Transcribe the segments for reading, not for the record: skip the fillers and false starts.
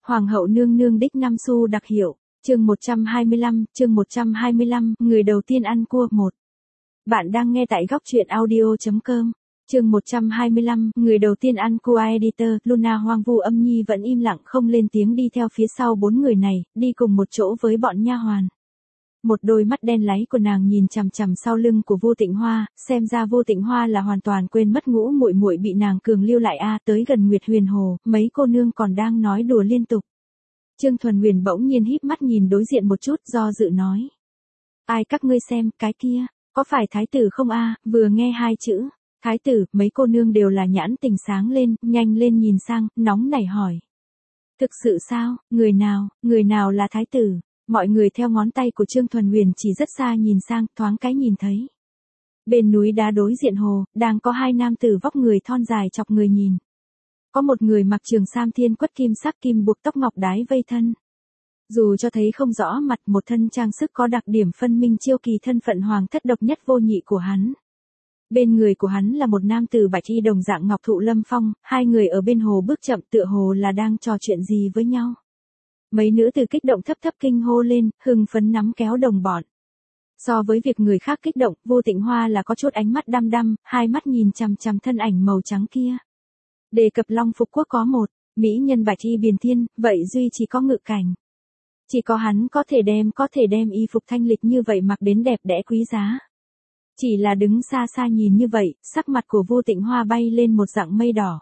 Hoàng hậu nương nương đích 5 xu đặc hiệu, chương 125, người đầu tiên ăn cua 1. Bạn đang nghe tại góc truyện audio.com. Chương 125, người đầu tiên ăn cua editor, Luna hoang vu âm nhi vẫn im lặng không lên tiếng đi theo phía sau 4 người này, đi cùng một chỗ với bọn nha hoàn. Một đôi mắt đen láy của nàng nhìn chằm chằm sau lưng của Vô Tịnh Hoa, xem ra Vô Tịnh Hoa là hoàn toàn quên mất ngũ muội muội bị nàng cường lưu lại tới gần Nguyệt Huyền Hồ, mấy cô nương còn đang nói đùa liên tục. Trương Thuần Huyền bỗng nhiên híp mắt nhìn đối diện một chút, do dự nói: "Ai các ngươi xem, cái kia, có phải thái tử không a?" Vừa nghe hai chữ thái tử, mấy cô nương đều là nhãn tình sáng lên, nhanh lên nhìn sang, nóng nảy hỏi: "Thực sự sao, người nào là thái tử?" Mọi người theo ngón tay của Trương Thuần Huyền chỉ rất xa nhìn sang, thoáng cái nhìn thấy. Bên núi đá đối diện hồ, đang có hai nam tử vóc người thon dài chọc người nhìn. Có một người mặc trường sam thiên quất kim sắc kim buộc tóc ngọc đái vây thân. Dù cho thấy không rõ mặt, một thân trang sức có đặc điểm phân minh chiêu kỳ thân phận hoàng thất độc nhất vô nhị của hắn. Bên người của hắn là một nam tử bạch y đồng dạng ngọc thụ lâm phong, hai người ở bên hồ bước chậm tựa hồ là đang trò chuyện gì với nhau. Mấy nữ tử kích động thấp thấp kinh hô lên, hưng phấn nắm kéo đồng bọn. So với việc người khác kích động, Vô Tịnh Hoa là có chút ánh mắt đăm đăm, hai mắt nhìn chằm chằm thân ảnh màu trắng kia. Đề cập Long Phục Quốc có một mỹ nhân bạch y biền thiên, vậy duy chỉ có Ngự Cảnh. Chỉ có hắn có thể đem y phục thanh lịch như vậy mặc đến đẹp đẽ quý giá. Chỉ là đứng xa xa nhìn như vậy, sắc mặt của Vô Tịnh Hoa bay lên một dạng mây đỏ.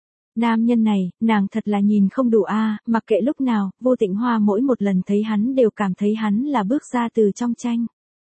Nam nhân này, nàng thật là nhìn không đủ mặc kệ lúc nào, Vô Tịnh Hoa mỗi một lần thấy hắn đều cảm thấy hắn là bước ra từ trong tranh.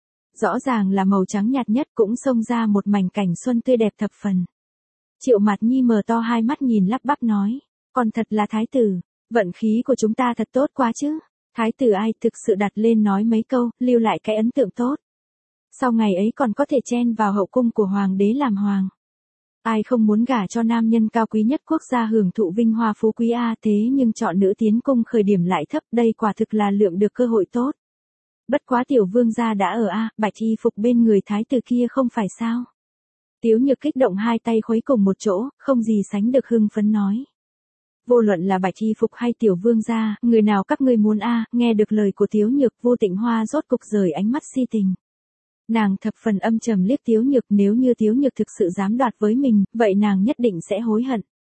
Rõ ràng là màu trắng nhạt nhất cũng xông ra một mảnh cảnh xuân tươi đẹp thập phần. Triệu Mạt Nhi mở to hai mắt nhìn lắp bắp nói: "Còn thật là thái tử, vận khí của chúng ta thật tốt quá chứ." Thái tử ai thực sự đặt lên nói mấy câu, lưu lại cái ấn tượng tốt. Sau ngày ấy còn có thể chen vào hậu cung của hoàng đế làm hoàng. Ai không muốn gả cho nam nhân cao quý nhất quốc gia hưởng thụ vinh hoa phú quý thế nhưng chọn nữ tiến cung khởi điểm lại thấp, đây quả thực là lượm được cơ hội tốt. Bất quá tiểu vương gia đã ở bạch y phục bên người thái tử kia không phải sao? Tiếu Nhược kích động hai tay khuấy cùng một chỗ, không gì sánh được hưng phấn nói: "Vô luận là bạch y phục hay tiểu vương gia, người nào các ngươi muốn Nghe được lời của Tiếu Nhược, Vô Tịnh Hoa rốt cục rời ánh mắt si tình. Nàng thập phần âm trầm liếc Tiếu Nhược, nếu như Tiếu Nhược thực sự dám đoạt với mình, vậy nàng nhất định sẽ hối hận.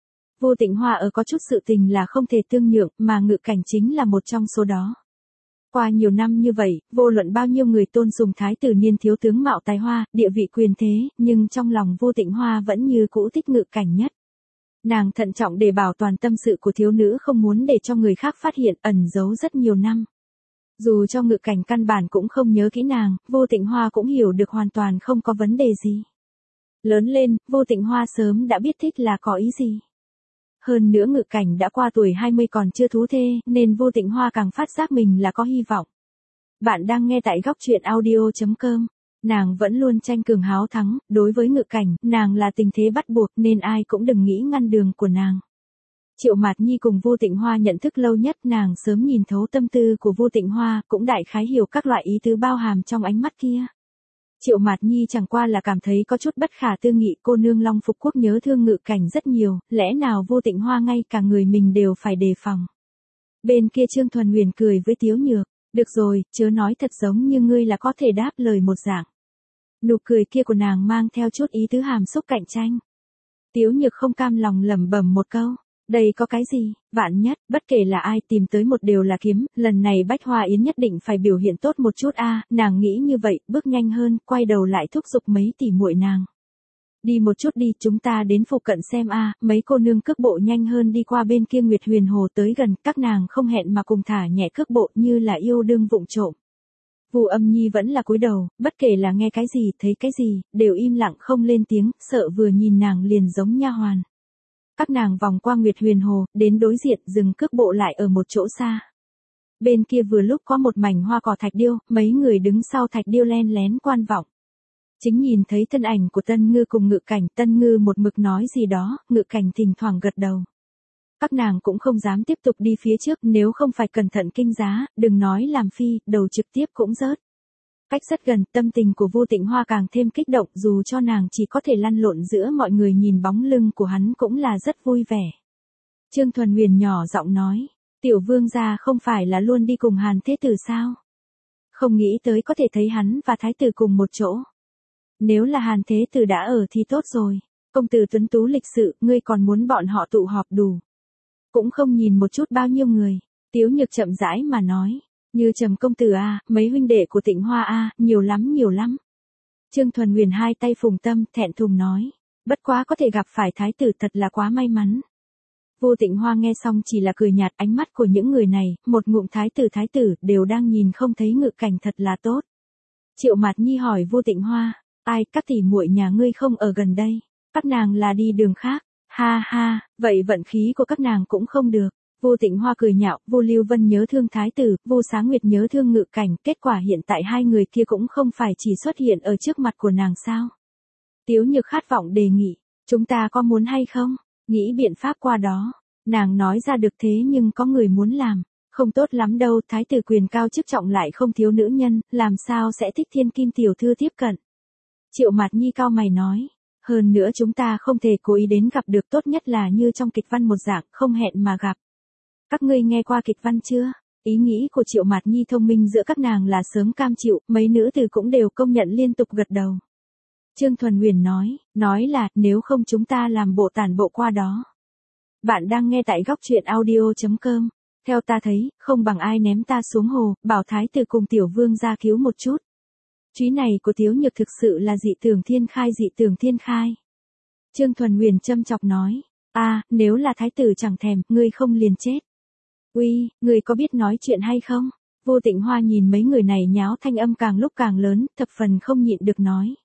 Vô Tịnh Hoa có chút sự tình là không thể tương nhượng, mà Ngự Cảnh chính là một trong số đó. Qua nhiều năm như vậy, vô luận bao nhiêu người tôn sùng thái tử niên thiếu tướng mạo tài hoa, địa vị quyền thế, nhưng trong lòng Vô Tịnh Hoa vẫn như cũ thích Ngự Cảnh nhất. Nàng thận trọng để bảo toàn tâm sự của thiếu nữ, không muốn để cho người khác phát hiện, ẩn giấu rất nhiều năm. Dù cho Ngự Cảnh căn bản cũng không nhớ kỹ nàng, Vô Tịnh Hoa cũng hiểu được hoàn toàn không có vấn đề gì. Lớn lên, Vô Tịnh Hoa sớm đã biết thích là có ý gì. Hơn nữa Ngự Cảnh đã qua tuổi 20 còn chưa thú thê, nên Vô Tịnh Hoa càng phát giác mình là có hy vọng. Bạn đang nghe tại góc truyện audio.com. Nàng vẫn luôn tranh cường háo thắng, đối với Ngự Cảnh, nàng là tình thế bắt buộc nên ai cũng đừng nghĩ ngăn đường của nàng. Triệu Mạt Nhi cùng Vô Tịnh Hoa nhận thức lâu nhất, nàng sớm nhìn thấu tâm tư của Vô Tịnh Hoa, cũng đại khái hiểu các loại ý tứ bao hàm trong ánh mắt kia. Triệu Mạt Nhi chẳng qua là cảm thấy có chút bất khả tư nghị, cô nương Long Phục Quốc nhớ thương Ngự Cảnh rất nhiều, lẽ nào Vô Tịnh Hoa ngay cả người mình đều phải đề phòng. Bên kia Trương Thuần Huyền cười với Tiếu Nhược: "Được rồi, chớ nói thật giống như ngươi là có thể đáp lời một dạng." Nụ cười kia của nàng mang theo chút ý tứ hàm xúc cạnh tranh. Tiếu Nhược không cam lòng lẩm bẩm một câu: "Đây có cái gì, vạn nhất, bất kể là ai tìm tới một đều là kiếm, lần này Bách Hoa Yến nhất định phải biểu hiện tốt một chút nàng nghĩ như vậy, bước nhanh hơn, quay đầu lại thúc giục mấy tỷ muội nàng: "Đi một chút đi, chúng ta đến phụ cận xem mấy cô nương cước bộ nhanh hơn đi qua bên kia Nguyệt Huyền Hồ tới gần, các nàng không hẹn mà cùng thả nhẹ cước bộ như là yêu đương vụng trộm." Vu Âm Nhi vẫn là cúi đầu, bất kể là nghe cái gì, thấy cái gì, đều im lặng không lên tiếng, sợ vừa nhìn nàng liền giống nha hoàn. Các nàng vòng qua Nguyệt Huyền Hồ, đến đối diện, dừng cước bộ lại ở một chỗ xa. Bên kia vừa lúc có một mảnh hoa cỏ thạch điêu, mấy người đứng sau thạch điêu len lén quan vọng. Chính nhìn thấy thân ảnh của Tân Ngư cùng Ngự Cảnh, Tân Ngư một mực nói gì đó, Ngự Cảnh thỉnh thoảng gật đầu. Các nàng cũng không dám tiếp tục đi phía trước, nếu không phải cẩn thận kinh giá, đừng nói làm phi, đầu trực tiếp cũng rớt. Cách rất gần, tâm tình của Vô Tịnh Hoa càng thêm kích động, dù cho nàng chỉ có thể lăn lộn giữa mọi người nhìn bóng lưng của hắn cũng là rất vui vẻ. Trương Thuần Huyền nhỏ giọng nói: Tiểu vương gia không phải là luôn đi cùng Hàn Thế Tử sao? Không nghĩ tới có thể thấy hắn và Thái tử cùng một chỗ. Nếu là Hàn Thế Tử đã ở thì tốt rồi. Công tử tuấn tú lịch sự, ngươi còn muốn bọn họ tụ họp đủ. Cũng không nhìn một chút bao nhiêu người. Tiếu Nhược chậm rãi mà nói. Như Trầm công tử a, mấy huynh đệ của Tịnh Hoa a, nhiều lắm nhiều lắm. Trương Thuần Huyền hai tay phùng tâm, thẹn thùng nói. Bất quá có thể gặp phải Thái tử thật là quá may mắn. Vô Tịnh Hoa nghe xong chỉ là cười nhạt, ánh mắt của những người này, một ngụm thái tử đều đang nhìn không thấy ngự cảnh thật là tốt. Triệu Mạt Nhi hỏi Vô Tịnh Hoa, ai, các tỷ muội nhà ngươi không ở gần đây, các nàng là đi đường khác, ha ha, vậy vận khí của các nàng cũng không được. Vô Tịnh Hoa cười nhạo, Vô Lưu Vân nhớ thương thái tử, Vô Sáng Nguyệt nhớ thương ngự cảnh, kết quả hiện tại hai người kia cũng không phải chỉ xuất hiện ở trước mặt của nàng sao. Tiếu Nhược khát vọng đề nghị, chúng ta có muốn hay không? Nghĩ biện pháp qua đó. Nàng nói ra được thế nhưng có người muốn làm. Không tốt lắm đâu, thái tử quyền cao chức trọng lại không thiếu nữ nhân, làm sao sẽ thích thiên kim tiểu thư tiếp cận. Triệu Mạt Nhi cao mày nói. Hơn nữa chúng ta không thể cố ý đến gặp được, tốt nhất là như trong kịch văn một dạng, không hẹn mà gặp. Các ngươi nghe qua kịch văn chưa? Ý nghĩ của Triệu Mạt Nhi thông minh giữa các nàng là sớm cam chịu, mấy nữ tử cũng đều công nhận liên tục gật đầu. Trương Thuần Huyền nói là, nếu không chúng ta làm bộ tản bộ qua đó. Bạn đang nghe tại góc truyện audio.com. Theo ta thấy, không bằng ai ném ta xuống hồ, bảo thái tử cùng tiểu vương ra cứu một chút. Chúy này của Tiếu Nhược thực sự là dị tưởng thiên khai. Trương Thuần Huyền châm chọc nói, nếu là thái tử chẳng thèm, ngươi không liền chết. Uy, ngươi có biết nói chuyện hay không? Vô Tịnh Hoa nhìn mấy người này nháo, thanh âm càng lúc càng lớn, thập phần không nhịn được nói.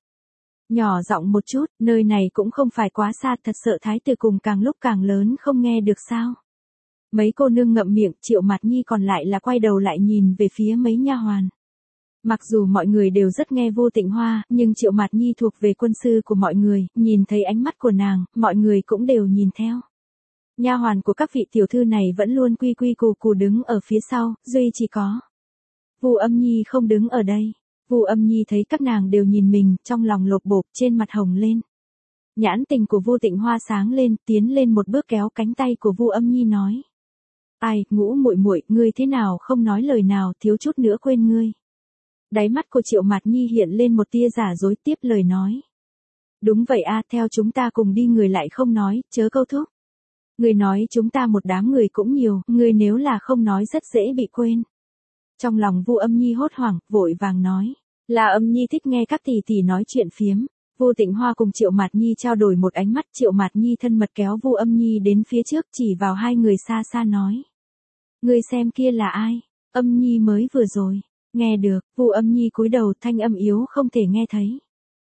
Nhỏ giọng một chút, nơi này cũng không phải quá xa, thật sợ thái tử cùng càng lúc càng lớn không nghe được sao. Mấy cô nương ngậm miệng, Triệu Mạt Nhi còn lại là quay đầu lại nhìn về phía mấy nha hoàn. Mặc dù mọi người đều rất nghe Vô Tịnh Hoa, nhưng Triệu Mạt Nhi thuộc về quân sư của mọi người, nhìn thấy ánh mắt của nàng, mọi người cũng đều nhìn theo. Nha hoàn của các vị tiểu thư này vẫn luôn quy quy củ củ đứng ở phía sau, duy chỉ có Vu Âm Nhi không đứng ở đây. Vu Âm Nhi thấy các nàng đều nhìn mình, trong lòng lột bột, trên mặt hồng lên. Nhãn tình của Vô Tịnh Hoa sáng lên, tiến lên một bước kéo cánh tay của Vu Âm Nhi nói. Ai, Ngũ muội muội, ngươi thế nào không nói lời nào, thiếu chút nữa quên ngươi. Đáy mắt của Triệu Mạt Nhi hiện lên một tia giả dối, tiếp lời nói. Đúng vậy theo chúng ta cùng đi, người lại không nói, chớ câu thúc. Người nói chúng ta một đám người cũng nhiều, người nếu là không nói rất dễ bị quên. Trong lòng Vu Âm Nhi hốt hoảng, vội vàng nói. Là Âm Nhi thích nghe các tỷ tỷ nói chuyện phiếm. Vô Tịnh Hoa cùng Triệu Mạt Nhi trao đổi một ánh mắt, Triệu Mạt Nhi thân mật kéo Vu Âm Nhi đến phía trước, chỉ vào hai người xa xa nói. Người xem kia là ai? Âm Nhi mới vừa rồi. Nghe được, Vu Âm Nhi cúi đầu, thanh âm yếu không thể nghe thấy.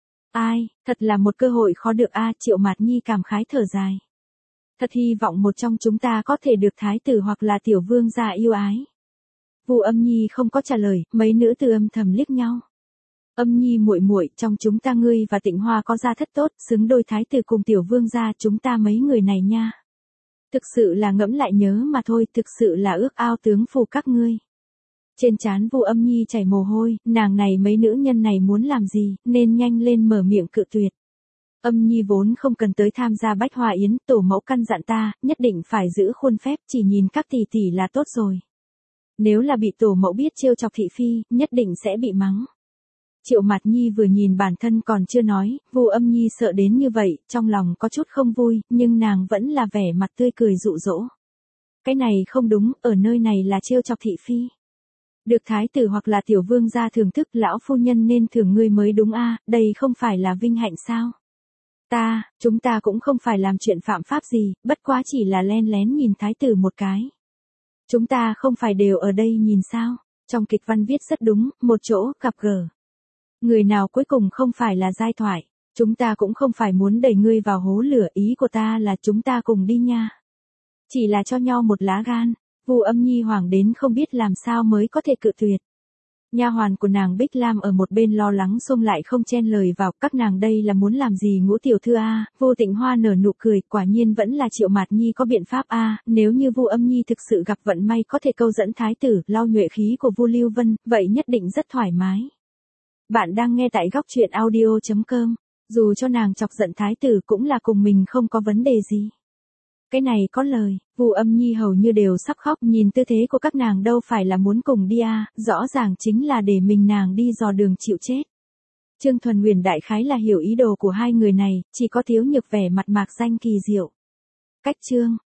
Ai, thật là một cơ hội khó được Triệu Mạt Nhi cảm khái thở dài. Thật hy vọng một trong chúng ta có thể được thái tử hoặc là tiểu vương gia yêu ái. Vu Âm Nhi không có trả lời, mấy nữ tử âm thầm liếc nhau. Âm Nhi muội muội, trong chúng ta ngươi và Tịnh Hoa có gia thất tốt, xứng đôi thái tử cùng tiểu vương gia, chúng ta mấy người này nha. Thực sự là ngẫm lại nhớ mà thôi, thực sự là ước ao tướng phù các ngươi. Trên trán Vu Âm Nhi chảy mồ hôi, nàng này mấy nữ nhân này muốn làm gì, nên nhanh lên mở miệng cự tuyệt. Âm Nhi vốn không cần tới tham gia Bách Hoa Yến, tổ mẫu căn dặn ta, nhất định phải giữ khuôn phép, chỉ nhìn các tỷ tỷ là tốt rồi. Nếu là bị tổ mẫu biết trêu chọc thị phi, nhất định sẽ bị mắng. Triệu Mạt Nhi vừa nhìn bản thân còn chưa nói, Vu Âm Nhi sợ đến như vậy, trong lòng có chút không vui, nhưng nàng vẫn là vẻ mặt tươi cười dụ dỗ. Cái này không đúng, ở nơi này là trêu chọc thị phi. Được thái tử hoặc là tiểu vương gia thưởng thức, lão phu nhân nên thưởng ngươi mới đúng đây không phải là vinh hạnh sao? Chúng ta cũng không phải làm chuyện phạm pháp gì, bất quá chỉ là len lén nhìn thái tử một cái. Chúng ta không phải đều ở đây nhìn sao? Trong kịch văn viết rất đúng, một chỗ, gặp gỡ. Người nào cuối cùng không phải là giai thoại, chúng ta cũng không phải muốn đẩy ngươi vào hố lửa, ý của ta là chúng ta cùng đi nha. Chỉ là cho nhau một lá gan. Vu Âm Nhi hoảng đến không biết làm sao mới có thể cự tuyệt. Nha hoàn của nàng Bích Lam ở một bên lo lắng xông lại không chen lời vào, các nàng đây là muốn làm gì Ngũ tiểu thư Vô Tịnh Hoa nở nụ cười, quả nhiên vẫn là Triệu Mạt Nhi có biện pháp nếu như Vu Âm Nhi thực sự gặp vận may có thể câu dẫn thái tử, lau nhuệ khí của Vu Lưu Vân, vậy nhất định rất thoải mái. Bạn đang nghe tại góc truyện audio.com, dù cho nàng chọc giận thái tử cũng là cùng mình không có vấn đề gì. Cái này có lời, Vu Âm Nhi hầu như đều sắp khóc, nhìn tư thế của các nàng đâu phải là muốn cùng đi à, rõ ràng chính là để mình nàng đi dò đường chịu chết. Trương Thuần Huyền đại khái là hiểu ý đồ của hai người này, chỉ có Thiếu Nhược vẻ mặt mạc danh kỳ diệu. Cách chương